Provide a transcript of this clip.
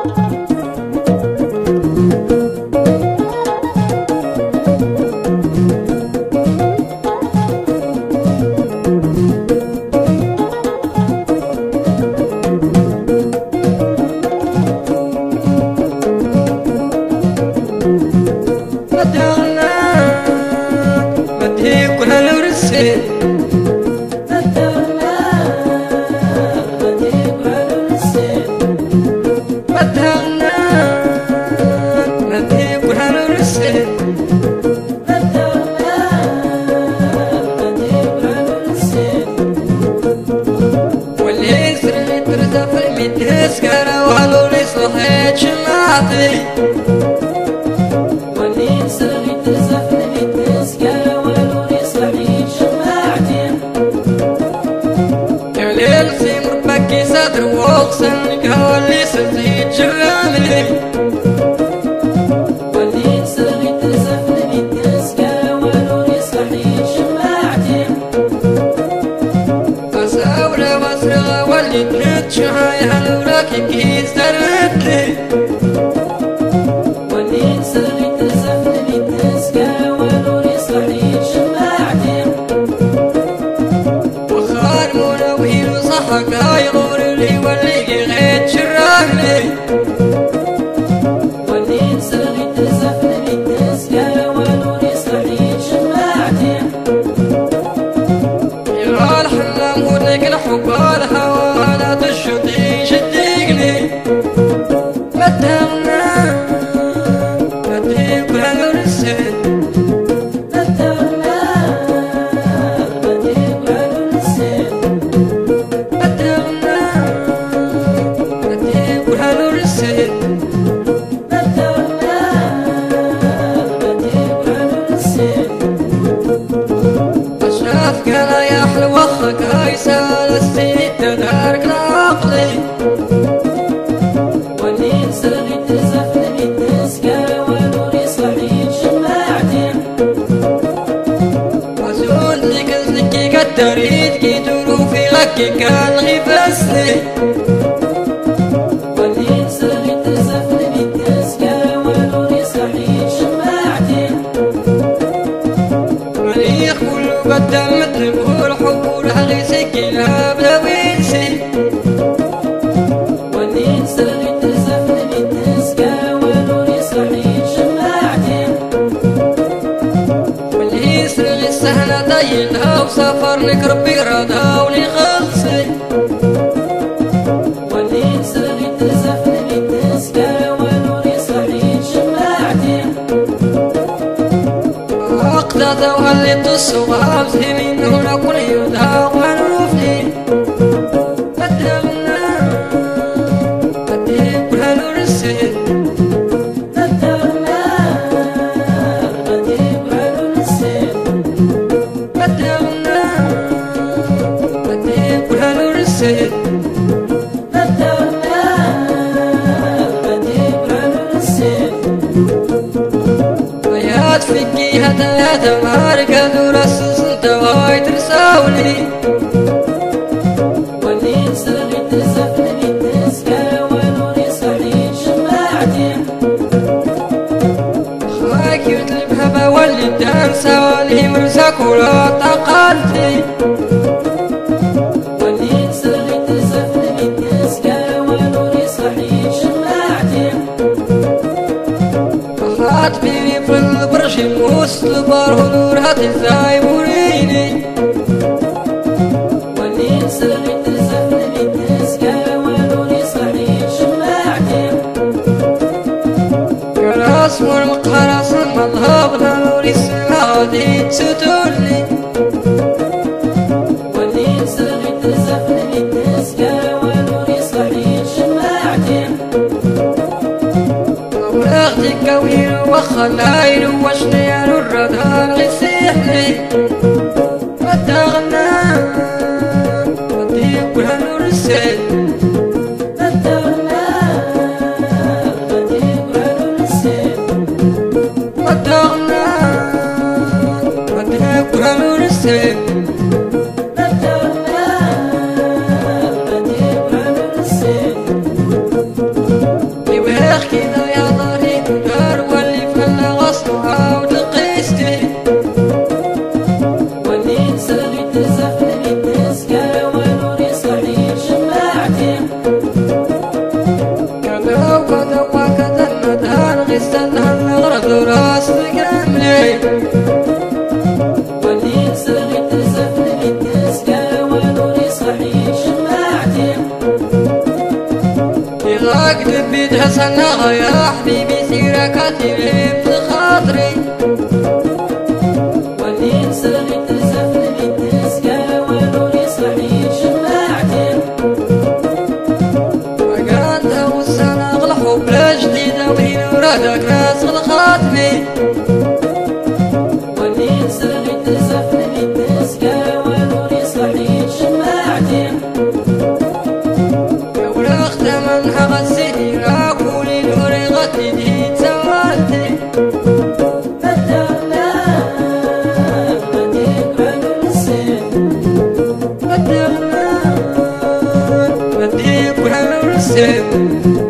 واللي سرغي تزفن بالتسكرة ولوني صحيح شماعتي يا ليل سيمر بكي صدر وقسنك واللي سرزيد جرامي واللي سرغي تزفن بالتسكرة ولوني صحيح شماعتي أساورة واسرغة واللي تنتشها يهلوراك كيس دردلي يغور لي واللي غيت شراني واللي سرغي تزفن بالتسكرة ولوني صحيح شماعتي يا الحلم ودك الحب والهوى لا تشطي شدقني بدلنا بديك ونرسل يا حلو وخك هاي سال السنين تدارك العقلي واللي سرغي تزفن بالتسكرة ولوني صحيح شماعتي وزول لك زكي قد تريد كي تروفي لكي كان غيبسني واللي سرغي تزفن بالتسكرة ولوني صحيح شماعتي مريخ كله قدمت نقول حب ولهغي سكينها بلا وينسي واللي سرغي تزفن بالتسكرة ولوني صحيح شماعتي واللي سرغي السهلة طينها وسافر لك ربي رضا ولي غلسي واللي سرغي تزفن بالتسكرة ولوني صحيح شماعتي أقدر وهلت الصغار في من هنا كل يدها ونوفني بدلنا بدي كل هنرسل بدلنا بدي كل هنرسل بدلنا بدي كل هنرسل بدلنا بدي كل هنرسل ويات فيكي هذا مارك درس انت واي ترساولي واللي سرغي تزفن بالتسكرة ولوني صحيح شماعتي خاك يطلب هبا واللي دانسا واللي مرساك ولا طاقالتي واللي سرغي تزفن بالتسكرة ولوني صحيح شماعتي خاط بيبي في البرش موس البار ونور هاتي زاي وريني واللي سرغي تزفن بالتسكرة ولوني صحيح شماعتي راس والمقهرة صنع الهاب نوري السهادي تستولي واللي سرغي تزفن بالتسكرة ولوني صحيح شماعتي ورغتي كوير وخلاير وشنير الردان غسيحلي بدغنا بدي كل هنرسل بدغنا بدي كل هنرسل بدغنا بدي كل هنرسل بدغنا بدي كل هنرسل أكتب بيت حسنا يا حبيبي سيرة كاتبي بخاطري واللي نسرق تلزف لبيت نسكا ونوري صحيح شماعتي وقعدها والسنة الحب جديدة وهي ورادك ناس الخاتمي واللي نسرق تلزف لبيت نسكا ونوري صحيح شماعتي من حق السيرة كولي نوري غطي دي سوالتي بدرنا بديك بن السن بدرنا بديك بن السن